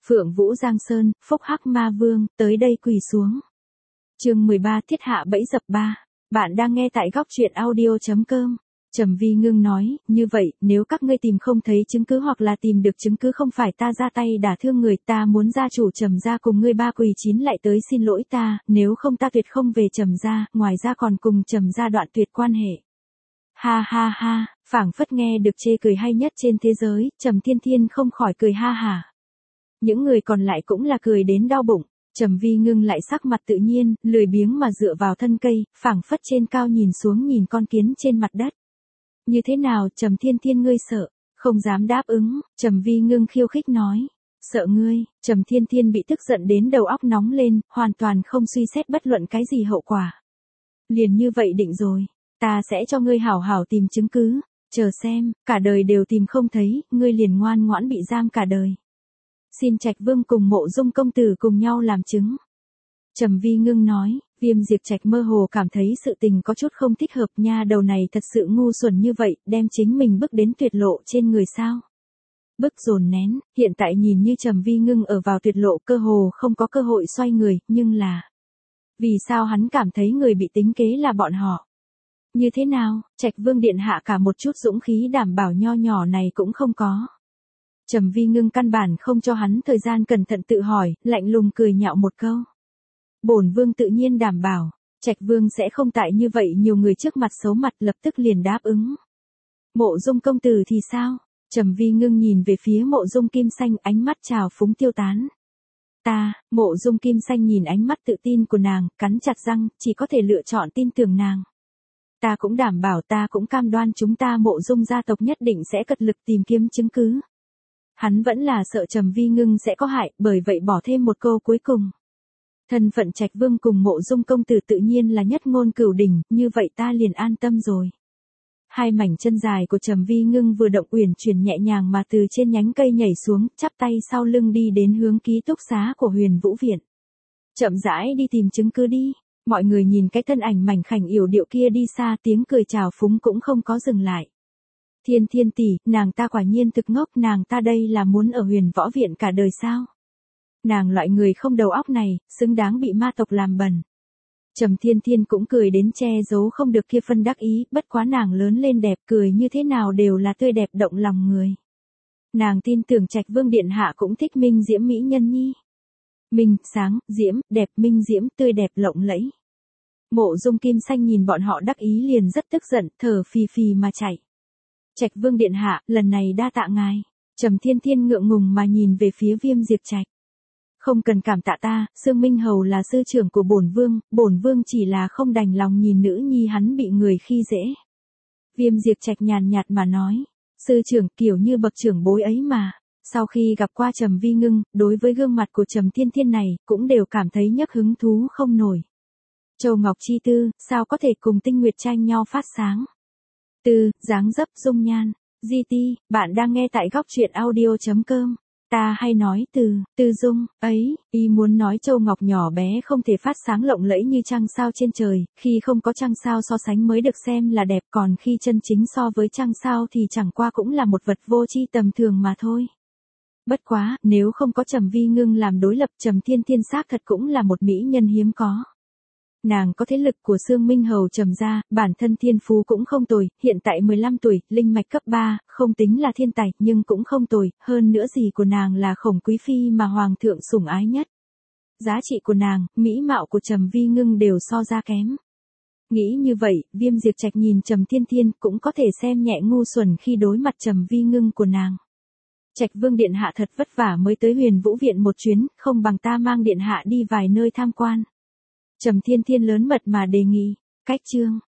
Phượng Vũ Giang Sơn, Phúc Hắc Ma Vương, tới đây quỳ xuống. Chương 13 Thiết hạ bẫy dập 3. Bạn đang nghe tại góc truyện audio.com. Trầm Vi Ngưng nói, như vậy, nếu các ngươi tìm không thấy chứng cứ hoặc là tìm được chứng cứ không phải ta ra tay đả thương người, ta muốn gia chủ Trầm gia cùng ngươi ba quỳ chín lại tới xin lỗi ta, nếu không ta tuyệt không về Trầm gia, ngoài ra còn cùng Trầm gia đoạn tuyệt quan hệ. Ha ha ha, phảng phất nghe được chê cười hay nhất trên thế giới, Trầm Thiên Thiên không khỏi cười ha hả. Những người còn lại cũng là cười đến đau bụng. Trầm Vi Ngưng lại sắc mặt tự nhiên, lười biếng mà dựa vào thân cây, phảng phất trên cao nhìn xuống nhìn con kiến trên mặt đất. Như thế nào, Trầm Thiên Thiên ngươi sợ? Không dám đáp ứng, Trầm Vi Ngưng khiêu khích nói. Sợ ngươi? Trầm Thiên Thiên bị tức giận đến đầu óc nóng lên, hoàn toàn không suy xét bất luận cái gì hậu quả. Liền như vậy định rồi, ta sẽ cho ngươi hảo hảo tìm chứng cứ, chờ xem, cả đời đều tìm không thấy, ngươi liền ngoan ngoãn bị giam cả đời. Xin Trạch Vương cùng Mộ Dung công tử cùng nhau làm chứng. Trầm Vi Ngưng nói, Viêm Diệp Trạch mơ hồ cảm thấy sự tình có chút không thích hợp, nha đầu này thật sự ngu xuẩn như vậy, đem chính mình bước đến tuyệt lộ trên người sao. Bức dồn nén, hiện tại nhìn như Trầm Vi Ngưng ở vào tuyệt lộ cơ hồ không có cơ hội xoay người, nhưng là... Vì sao hắn cảm thấy người bị tính kế là bọn họ? Như thế nào, Trạch Vương điện hạ cả một chút dũng khí đảm bảo nho nhỏ này cũng không có. Trầm Vi Ngưng căn bản không cho hắn thời gian cẩn thận tự hỏi, lạnh lùng cười nhạo một câu. Bổn vương tự nhiên đảm bảo, Trạch Vương sẽ không tại như vậy nhiều người trước mặt xấu mặt, lập tức liền đáp ứng. Mộ Dung công tử thì sao? Trầm Vi Ngưng nhìn về phía Mộ Dung Kim Xanh, ánh mắt trào phúng tiêu tán. Mộ Dung Kim Xanh nhìn ánh mắt tự tin của nàng, cắn chặt răng, chỉ có thể lựa chọn tin tưởng nàng. Ta cũng đảm bảo, ta cũng cam đoan chúng ta Mộ Dung gia tộc nhất định sẽ cật lực tìm kiếm chứng cứ. Hắn vẫn là sợ Trầm Vi Ngưng sẽ có hại, bởi vậy bỏ thêm một câu cuối cùng. Thân phận Trạch Vương cùng Mộ Dung công tử tự nhiên là nhất ngôn cửu đỉnh, như vậy ta liền an tâm rồi. Hai mảnh chân dài của Trầm Vi Ngưng vừa động uyển chuyển nhẹ nhàng mà từ trên nhánh cây nhảy xuống, chắp tay sau lưng đi đến hướng ký túc xá của Huyền Vũ Viện. Chậm rãi đi tìm chứng cứ đi. Mọi người nhìn cái thân ảnh mảnh khảnh yểu điệu kia đi xa, tiếng cười chào phúng cũng không có dừng lại. Thiên Thiên tỷ, nàng ta quả nhiên thực ngốc, nàng ta đây là muốn ở Huyền Võ Viện cả đời sao? Nàng loại người không đầu óc này, xứng đáng bị ma tộc làm bẩn. Trầm Thiên Thiên cũng cười đến che giấu không được kia phân đắc ý, bất quá nàng lớn lên đẹp, cười như thế nào đều là tươi đẹp động lòng người. Nàng tin tưởng Trạch Vương điện hạ cũng thích minh diễm mỹ nhân nhi. Minh, sáng, diễm, đẹp, minh diễm, tươi đẹp lộng lẫy. Mộ Dung Kim Xanh nhìn bọn họ đắc ý liền rất tức giận, thở phì phì mà chạy. Trạch Vương điện hạ, lần này đa tạ ngài. Trầm Thiên Thiên ngượng ngùng mà nhìn về phía Viêm Diệp Trạch. Không cần cảm tạ ta, Sương Minh Hầu là sư trưởng của bổn vương chỉ là không đành lòng nhìn nữ nhi hắn bị người khi dễ. Viêm Diệp Trạch nhàn nhạt mà nói, sư trưởng kiểu như bậc trưởng bối ấy mà. Sau khi gặp qua Trầm Vi Ngưng, đối với gương mặt của Trầm Thiên Thiên này, cũng đều cảm thấy nhấc hứng thú không nổi. Châu Ngọc Chi Tư, sao có thể cùng Tinh Nguyệt tranh nhau phát sáng? Dáng dấp dung nhan, GT, bạn đang nghe tại góc truyện audio.com. Ta hay nói Tư Dung, ấy, y muốn nói Châu Ngọc nhỏ bé không thể phát sáng lộng lẫy như trăng sao trên trời, khi không có trăng sao so sánh mới được xem là đẹp, còn khi chân chính so với trăng sao thì chẳng qua cũng là một vật vô tri tầm thường mà thôi. Bất quá, nếu không có Trầm Vi Ngưng làm đối lập, Trầm Thiên Thiên xác thật cũng là một mỹ nhân hiếm có. Nàng có thế lực của Sương Minh Hầu Trầm gia, bản thân thiên phú cũng không tồi, hiện tại 15 tuổi, linh mạch cấp 3, không tính là thiên tài, nhưng cũng không tồi, hơn nữa gì của nàng là Khổng quý phi mà hoàng thượng sủng ái nhất. Giá trị của nàng, mỹ mạo của Trầm Vi Ngưng đều so ra kém. Nghĩ như vậy, Viêm Diệp Trạch nhìn Trầm Thiên Thiên cũng có thể xem nhẹ ngu xuẩn khi đối mặt Trầm Vi Ngưng của nàng. Trạch Vương điện hạ thật vất vả mới tới Huyền Vũ Viện một chuyến, không bằng ta mang điện hạ đi vài nơi tham quan. Trầm Thiên Thiên lớn mật mà đề nghị, cách chương.